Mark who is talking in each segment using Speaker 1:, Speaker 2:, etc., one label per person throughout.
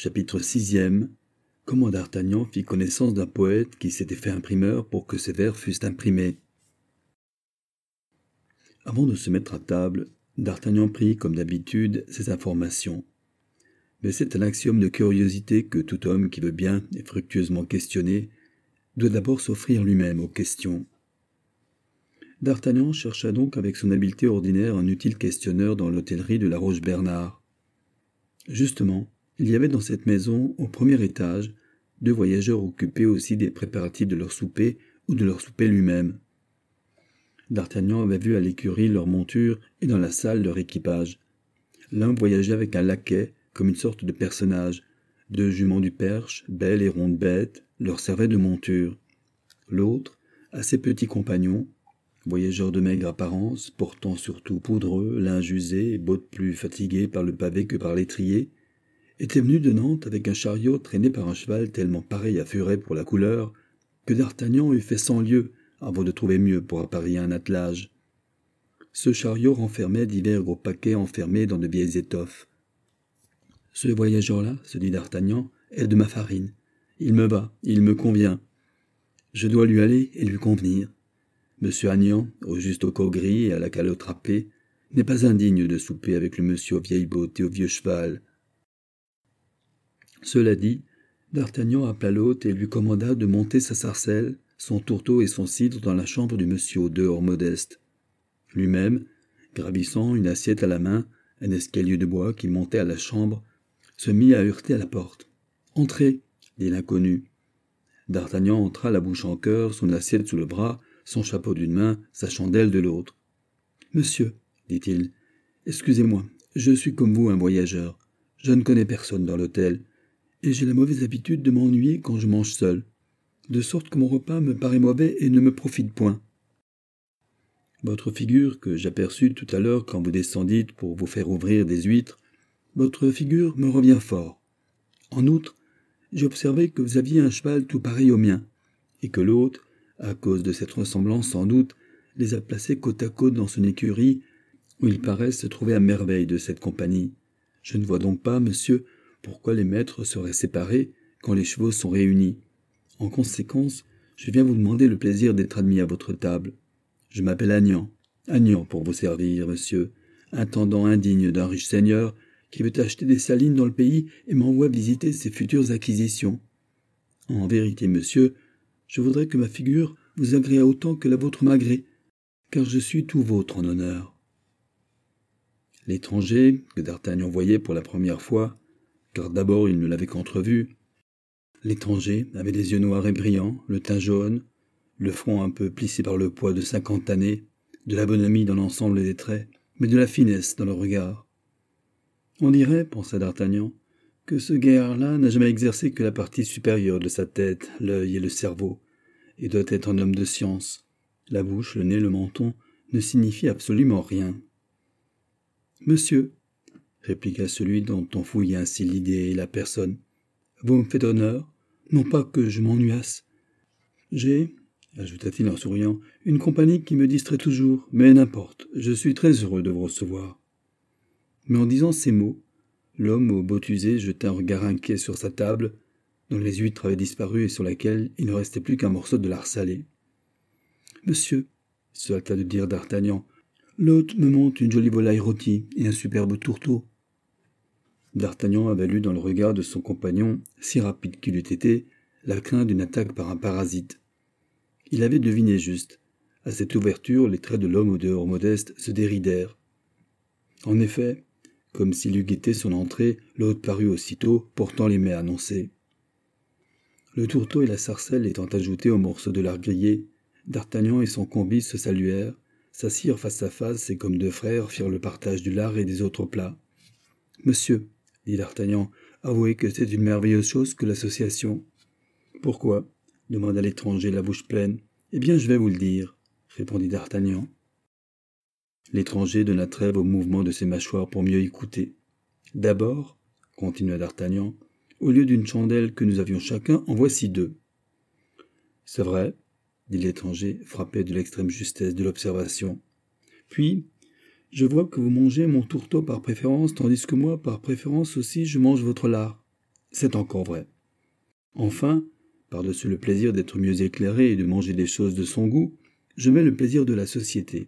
Speaker 1: Chapitre 6e. Comment d'Artagnan fit connaissance d'un poète qui s'était fait imprimeur pour que ses vers fussent imprimés. Avant de se mettre à table, d'Artagnan prit, comme d'habitude, ses informations. Mais c'est un axiome de curiosité que tout homme qui veut bien et fructueusement questionner doit d'abord s'offrir lui-même aux questions. D'Artagnan chercha donc avec son habileté ordinaire un utile questionneur dans l'hôtellerie de la Roche-Bernard. Justement, il y avait dans cette maison, au premier étage, 2 voyageurs occupés aussi des préparatifs de leur souper ou de leur souper lui-même. D'Artagnan avait vu à l'écurie leur monture et dans la salle leur équipage. L'un voyageait avec un laquais, comme une sorte de personnage. 2 juments du Perche, belles et rondes bêtes, leur servaient de monture. L'autre, à ses petits compagnons, voyageurs de maigre apparence, portant surtout poudreux, linge usé, bottes plus fatiguées par le pavé que par l'étrier, était venu de Nantes avec un chariot traîné par un cheval tellement pareil à Furet pour la couleur, que d'Artagnan eût fait 100 lieues avant de trouver mieux pour apparier un attelage. Ce chariot renfermait divers gros paquets enfermés dans de vieilles étoffes. « Ce voyageur-là, se dit d'Artagnan, est de ma farine. Il me va, il me convient. Je dois lui aller et lui convenir. Monsieur Agnan, au juste au corps gris et à la calotte râpée, n'est pas indigne de souper avec le monsieur aux vieilles bottes et au vieux cheval. » Cela dit, d'Artagnan appela l'hôte et lui commanda de monter sa sarcelle, son tourteau et son cidre dans la chambre du monsieur aux dehors modestes. Lui-même, gravissant une assiette à la main, un escalier de bois qui montait à la chambre, se mit à heurter à la porte. « Entrez !» dit l'inconnu. D'Artagnan entra la bouche en cœur, son assiette sous le bras, son chapeau d'une main, sa chandelle de l'autre. « Monsieur, dit-il, excusez-moi, je suis comme vous un voyageur. Je ne connais personne dans l'hôtel, et j'ai la mauvaise habitude de m'ennuyer quand je mange seul, de sorte que mon repas me paraît mauvais et ne me profite point. Votre figure, que j'aperçus tout à l'heure quand vous descendîtes pour vous faire ouvrir des huîtres, votre figure me revient fort. En outre, j'ai observé que vous aviez un cheval tout pareil au mien, et que l'hôte, à cause de cette ressemblance sans doute, les a placés côte à côte dans son écurie, où ils paraissent se trouver à merveille de cette compagnie. Je ne vois donc pas, monsieur, pourquoi les maîtres seraient séparés quand les chevaux sont réunis. En conséquence, je viens vous demander le plaisir d'être admis à votre table. Je m'appelle Agnan. Agnan pour vous servir, monsieur, intendant indigne d'un riche seigneur qui veut acheter des salines dans le pays et m'envoie visiter ses futures acquisitions. En vérité, monsieur, je voudrais que ma figure vous agréât autant que la vôtre m'agrée, car je suis tout vôtre en honneur. » L'étranger, que d'Artagnan voyait pour la première fois, car d'abord il ne l'avait qu'entrevu, l'étranger avait des yeux noirs et brillants, le teint jaune, le front un peu plissé par le poids de 50 années, de la bonhomie dans l'ensemble des traits, mais de la finesse dans le regard. On dirait, pensa d'Artagnan, que ce gaillard-là n'a jamais exercé que la partie supérieure de sa tête, l'œil et le cerveau, et doit être un homme de science. La bouche, le nez, le menton ne signifient absolument rien. « Monsieur, répliqua celui dont on fouillait ainsi l'idée et la personne, vous me faites honneur, non pas que je m'ennuyasse. J'ai, ajouta-t-il en souriant, une compagnie qui me distrait toujours, mais n'importe, je suis très heureux de vous recevoir. » Mais en disant ces mots, l'homme aux bottes usées jeta un regard inquiet sur sa table, dont les huîtres avaient disparu et sur laquelle il ne restait plus qu'un morceau de lard salé. « Monsieur, se hâta de dire d'Artagnan, l'hôte me monte une jolie volaille rôtie et un superbe tourteau. » D'Artagnan avait lu dans le regard de son compagnon, si rapide qu'il eût été, la crainte d'une attaque par un parasite. Il avait deviné juste. À cette ouverture, les traits de l'homme au dehors modeste se déridèrent. En effet, comme s'il eût guetté son entrée, l'hôte parut aussitôt, portant les mets annoncés. Le tourteau et la sarcelle étant ajoutés au morceau de lard grillé, d'Artagnan et son combi se saluèrent, s'assirent face à face et comme 2 frères firent le partage du lard et des autres plats. « Monsieur, dit d'Artagnan, avouez que c'est une merveilleuse chose que l'association. »« Pourquoi » demanda l'étranger, la bouche pleine. « Eh bien, je vais vous le dire, » répondit d'Artagnan. L'étranger donna trêve au mouvement de ses mâchoires pour mieux écouter. « D'abord, » continua d'Artagnan, « au lieu d'une chandelle que nous avions chacun, en voici 2. »« C'est vrai, » dit l'étranger, frappé de l'extrême justesse de l'observation. « Puis, je vois que vous mangez mon tourteau par préférence, tandis que moi, par préférence aussi, je mange votre lard. c'est encore vrai. Enfin, par-dessus le plaisir d'être mieux éclairé et de manger des choses de son goût, je mets le plaisir de la société.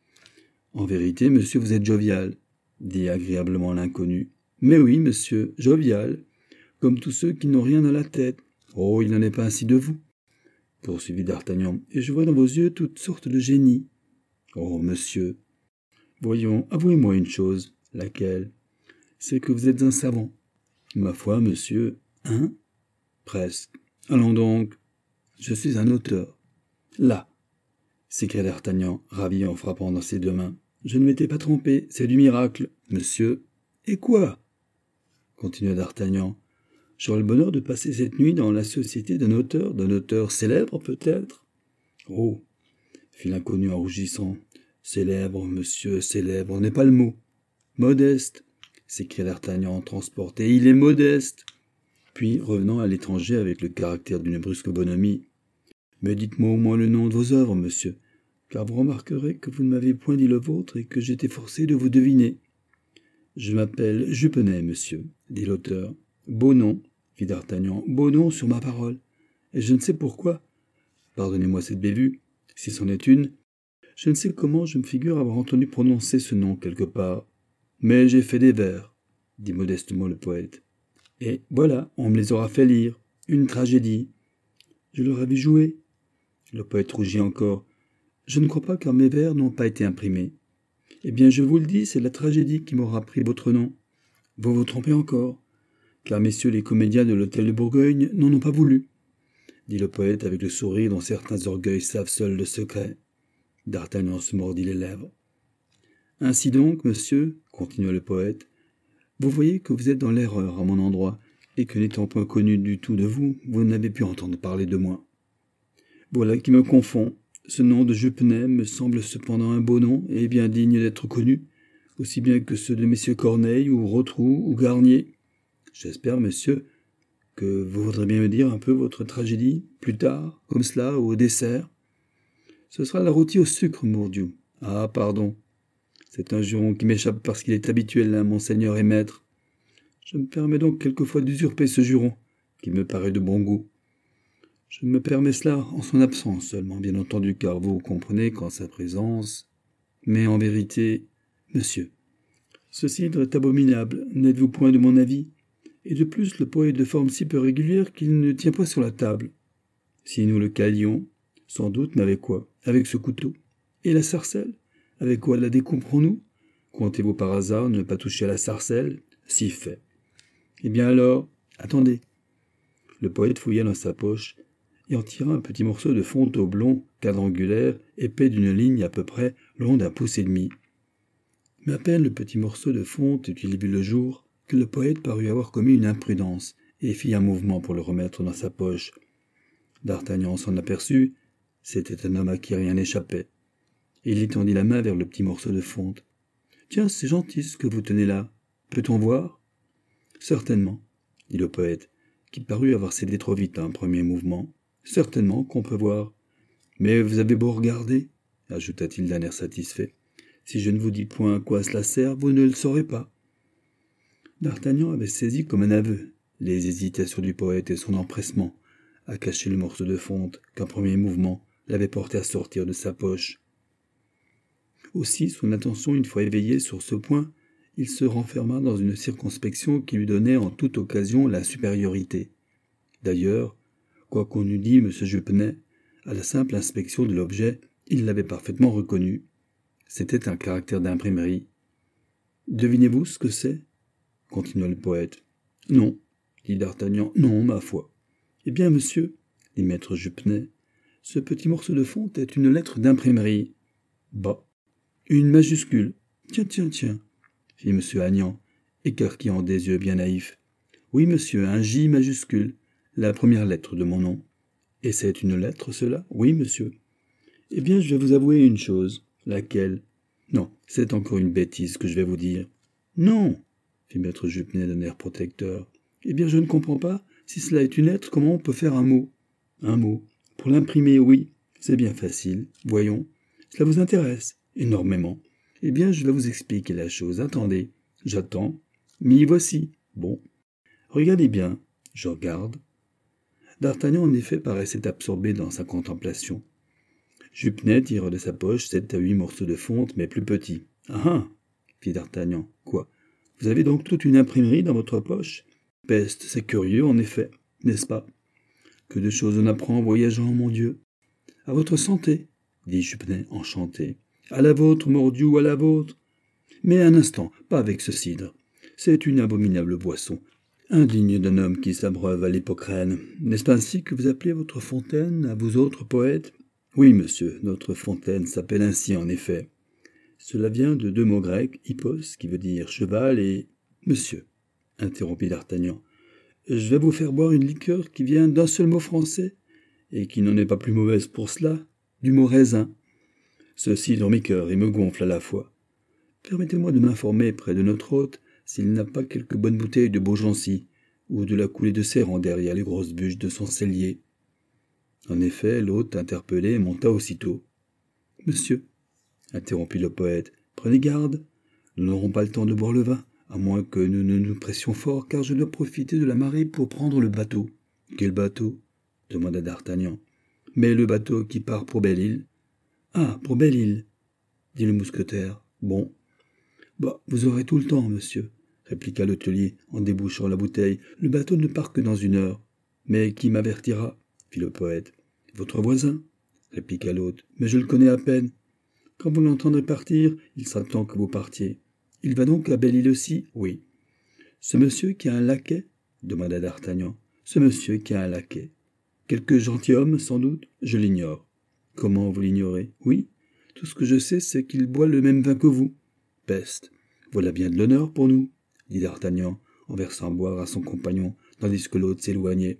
Speaker 1: En vérité, monsieur, vous êtes jovial, dit agréablement l'inconnu. Mais oui, monsieur, jovial, comme tous ceux qui n'ont rien à la tête. Oh, il n'en est pas ainsi de vous, poursuivit d'Artagnan, et je vois dans vos yeux toutes sortes de génie. Oh, monsieur, voyons, avouez-moi une chose. Laquelle? C'est que vous êtes un savant. Ma foi, monsieur, hein? Presque. Allons donc. Je suis un auteur. Là, s'écria d'Artagnan, ravi en frappant dans ses deux mains. Je ne m'étais pas trompé, c'est du miracle, monsieur. Et quoi? Continua d'Artagnan. J'aurai le bonheur de passer cette nuit dans la société d'un auteur célèbre peut-être? Oh, fit l'inconnu en rougissant. Célèbre, monsieur, célèbre, n'est pas le mot. Modeste, s'écria d'Artagnan transporté. Il est modeste. Puis, revenant à l'étranger avec le caractère d'une brusque bonhomie. Mais dites-moi au moins le nom de vos œuvres, monsieur, car vous remarquerez que vous ne m'avez point dit le vôtre et que j'étais forcé de vous deviner. Je m'appelle Jupenet, monsieur, dit l'auteur. Beau nom, fit d'Artagnan, beau nom sur ma parole. Et je ne sais pourquoi, pardonnez-moi cette bévue, si c'en est une, je ne sais comment je me figure avoir entendu prononcer ce nom quelque part. Mais j'ai fait des vers, dit modestement le poète. Et voilà, on me les aura fait lire. Une tragédie. Je leur ai vu jouer. Le poète rougit encore. Je ne crois pas car mes vers n'ont pas été imprimés. Eh bien, je vous le dis, c'est la tragédie qui m'aura pris votre nom. Vous vous trompez encore, car messieurs les comédiens de l'hôtel de Bourgogne n'en ont pas voulu, dit le poète avec le sourire dont certains orgueils savent seuls le secret. D'Artagnan se mordit les lèvres. Ainsi donc, monsieur, continua le poète, vous voyez que vous êtes dans l'erreur à mon endroit, et que n'étant point connu du tout de vous, vous n'avez pu entendre parler de moi. Voilà qui me confond. Ce nom de Jupenet me semble cependant un beau nom et bien digne d'être connu, aussi bien que ceux de messieurs Corneille ou Rotrou ou Garnier. J'espère, monsieur, que vous voudrez bien me dire un peu votre tragédie, plus tard, comme cela, au dessert. Ce sera la rôtie au sucre, mordieu. Ah, pardon. C'est un juron qui m'échappe parce qu'il est habituel à mon seigneur et maître. Je me permets donc quelquefois d'usurper ce juron, qui me paraît de bon goût. Je me permets cela en son absence seulement, bien entendu, car vous comprenez qu'en sa présence... Mais en vérité, monsieur, ce cidre est abominable, n'êtes-vous point de mon avis? Et de plus, le pot est de forme si peu régulière qu'il ne tient pas sur la table. Si nous le calions, sans doute, mais avec quoi? Avec ce couteau. Et la sarcelle? Avec quoi la découperons-nous? Comptez-vous par hasard ne pas toucher à la sarcelle? Si fait. Eh bien alors, attendez. Le poète fouilla dans sa poche et en tira un petit morceau de fonte au blond, quadrangulaire, épais d'une ligne à peu près long d'un pouce et demi. Mais à peine le petit morceau de fonte eut-il vu le jour que le poète parut avoir commis une imprudence et fit un mouvement pour le remettre dans sa poche. D'Artagnan s'en aperçut, c'était un homme à qui rien n'échappait. Il étendit la main vers le petit morceau de fonte. « Tiens, c'est gentil ce que vous tenez là. Peut-on voir ?»« Certainement, » dit le poète, qui parut avoir cédé trop vite à un premier mouvement. « Certainement qu'on peut voir. Mais vous avez beau regarder, » ajouta-t-il d'un air satisfait. « Si je ne vous dis point à quoi cela sert, vous ne le saurez pas. » D'Artagnan avait saisi comme un aveu les hésitations du poète et son empressement à cacher le morceau de fonte qu'un premier mouvement l'avait porté à sortir de sa poche. Aussi, son attention une fois éveillée sur ce point, il se renferma dans une circonspection qui lui donnait en toute occasion la supériorité. D'ailleurs, quoi qu'on eût dit M. Jupenet, à la simple inspection de l'objet, il l'avait parfaitement reconnu. C'était un caractère d'imprimerie. « Devinez-vous ce que c'est » continua le poète. « Non, » dit d'Artagnan, « non, ma foi. »« Eh bien, monsieur, » dit maître Jupenet, « ce petit morceau de fonte est une lettre d'imprimerie. »« Bah, une majuscule. Tiens, fit M. Agnan, écarquillant des yeux bien naïfs. « Oui, monsieur, un J majuscule, la première lettre de mon nom. »« Et c'est une lettre, cela ?»« Oui, monsieur. »« Eh bien, je vais vous avouer une chose. »« Laquelle ?»« Non, c'est encore une bêtise que je vais vous dire. »« Non !» fit maître Jupenet d'un air protecteur. « Eh bien, je ne comprends pas. Si cela est une lettre, comment on peut faire un mot ?»« Un mot. Pour l'imprimer, oui. C'est bien facile. Voyons. Cela vous intéresse ? Énormément. Eh bien, je vais vous expliquer la chose. Attendez. J'attends. M'y voici. Bon. Regardez bien. Je regarde. D'Artagnan, en effet, paraissait absorbé dans sa contemplation. Jupenet tire de sa poche 7 à 8 morceaux de fonte, mais plus petits. « Ah ah !» fit D'Artagnan. « Quoi ? Vous avez donc toute une imprimerie dans votre poche ? Peste, c'est curieux, en effet, n'est-ce pas ? Que de choses on apprend en voyageant, mon Dieu ! À votre santé, dit Jupenet, enchanté. À la vôtre, mordiou, à la vôtre. Mais un instant, pas avec ce cidre. C'est une abominable boisson, indigne d'un homme qui s'abreuve à l'hypocrène. N'est-ce pas ainsi que vous appelez votre fontaine, à vous autres poètes ? Oui, monsieur, notre fontaine s'appelle ainsi en effet. Cela vient de 2 mots grecs, hippos, qui veut dire cheval, et monsieur, interrompit D'Artagnan. Je vais vous faire boire une liqueur qui vient d'un seul mot français, et qui n'en est pas plus mauvaise pour cela, du mot raisin. Ceci dans mes cœurs et me gonfle à la fois. Permettez-moi de m'informer près de notre hôte s'il n'a pas quelques bonnes bouteilles de Beaugency, ou de la coulée de Ceyran derrière les grosses bûches de son cellier. En effet, l'hôte, interpellé, monta aussitôt. « Monsieur, » interrompit le poète, « prenez garde, nous n'aurons pas le temps de boire le vin, à moins que nous ne nous pressions fort, car je dois profiter de la marée pour prendre le bateau. »« Quel bateau ?» demanda D'Artagnan. « Mais le bateau qui part pour Belle-Île. »« Ah, pour Belle-Île, dit le mousquetaire. « Bon. »« Bah, vous aurez tout le temps, monsieur, » répliqua l'hôtelier en débouchant la bouteille. « Le bateau ne part que dans 1 heure. »« Mais qui m'avertira ?» fit le poète. « Votre voisin, » répliqua l'hôte. « Mais je le connais à peine. Quand vous l'entendrez partir, il sera temps que vous partiez. Il va donc à Belle-Île aussi ? » « Oui. »« Ce monsieur qui a un laquais ?» demanda D'Artagnan. « Ce monsieur qui a un laquais. Quelque gentilhomme, sans doute ? Je l'ignore. »« Comment vous l'ignorez ? » ?»« Oui. Tout ce que je sais, c'est qu'il boit le même vin que vous. »« Peste. Voilà bien de l'honneur pour nous, » dit D'Artagnan, en versant à boire à son compagnon, tandis que l'autre s'éloignait.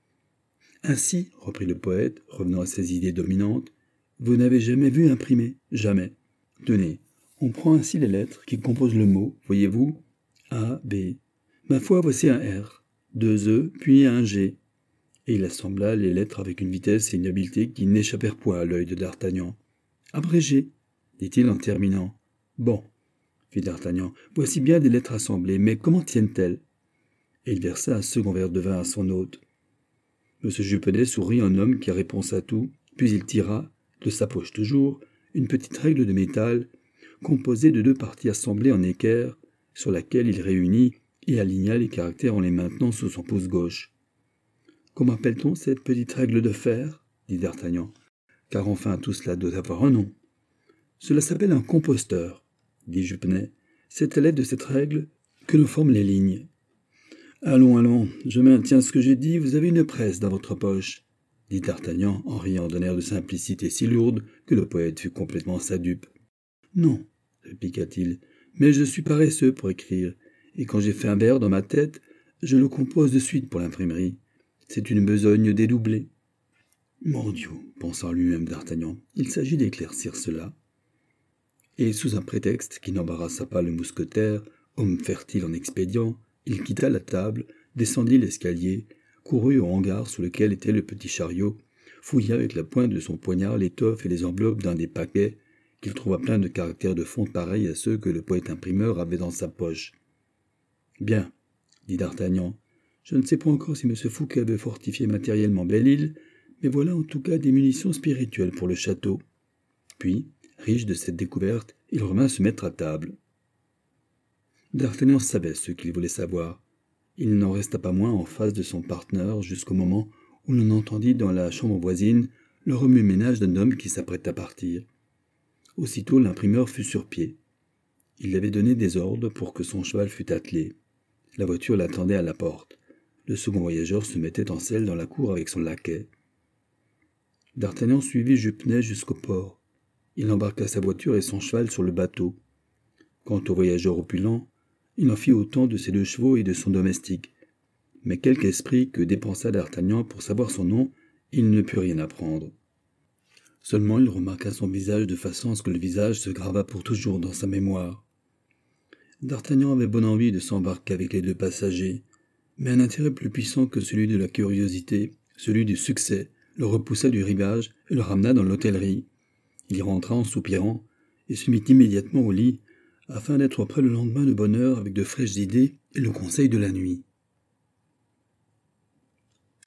Speaker 1: « Ainsi, reprit le poète, revenant à ses idées dominantes, vous n'avez jamais vu imprimer ? Jamais. Tenez, on prend ainsi les lettres qui composent le mot, voyez-vous ? A, B. Ma foi, voici un R, 2 E, puis un G. Et il assembla les lettres avec une vitesse et une habileté qui n'échappèrent point à l'œil de D'Artagnan. Abrégé, dit-il en terminant. Bon, fit D'Artagnan, voici bien des lettres assemblées, mais comment tiennent-elles ? Et il versa un second verre de vin à son hôte. M. Jupenet sourit en homme qui a réponse à tout, puis il tira, de sa poche toujours, une petite règle de métal, composée de 2 parties assemblées en équerre, sur laquelle il réunit et aligna les caractères en les maintenant sous son pouce gauche. « Comment appelle-t-on cette petite règle de fer ?» dit D'Artagnan. « Car enfin tout cela doit avoir un nom. »« Cela s'appelle un composteur, » dit Jupenet. « C'est à l'aide de cette règle que l'on forme les lignes. »« Allons, allons, je maintiens ce que j'ai dit, vous avez une presse dans votre poche, » dit D'Artagnan en riant d'un air de simplicité si lourde que le poète fut complètement sa dupe. « Non, » répliqua-t-il, « mais je suis paresseux pour écrire, et quand j'ai fait un vers dans ma tête, je le compose de suite pour l'imprimerie. C'est une besogne dédoublée. »« Mon Dieu, » pensa en lui-même D'Artagnan, « il s'agit d'éclaircir cela. » Et sous un prétexte qui n'embarrassa pas le mousquetaire, homme fertile en expédients, il quitta la table, descendit l'escalier, courut au hangar sous lequel était le petit chariot, fouilla avec la pointe de son poignard l'étoffe et les enveloppes d'un des paquets, qu'il trouva plein de caractères de fonte pareils à ceux que le poète imprimeur avait dans sa poche. « Bien, » dit D'Artagnan, « je ne sais pas encore si M. Fouquet veut fortifier matériellement Belle-Île, mais voilà en tout cas des munitions spirituelles pour le château. » Puis, riche de cette découverte, il revint se mettre à table. D'Artagnan savait ce qu'il voulait savoir. Il n'en resta pas moins en face de son partenaire jusqu'au moment où l'on entendit dans la chambre voisine le remue-ménage d'un homme qui s'apprête à partir. Aussitôt l'imprimeur fut sur pied. Il avait donné des ordres pour que son cheval fût attelé. La voiture l'attendait à la porte. Le second voyageur se mettait en selle dans la cour avec son laquais. D'Artagnan suivit Jupenet jusqu'au port. Il embarqua sa voiture et son cheval sur le bateau. Quant au voyageur opulent, il en fit autant de ses 2 chevaux et de son domestique. Mais quelque esprit que dépensa D'Artagnan pour savoir son nom, il ne put rien apprendre. Seulement il remarqua son visage de façon à ce que le visage se gravât pour toujours dans sa mémoire. D'Artagnan avait bonne envie de s'embarquer avec les 2 passagers, mais un intérêt plus puissant que celui de la curiosité, celui du succès, le repoussa du rivage et le ramena dans l'hôtellerie. Il y rentra en soupirant et se mit immédiatement au lit, afin d'être prêt le lendemain de bonne heure avec de fraîches idées et le conseil de la nuit.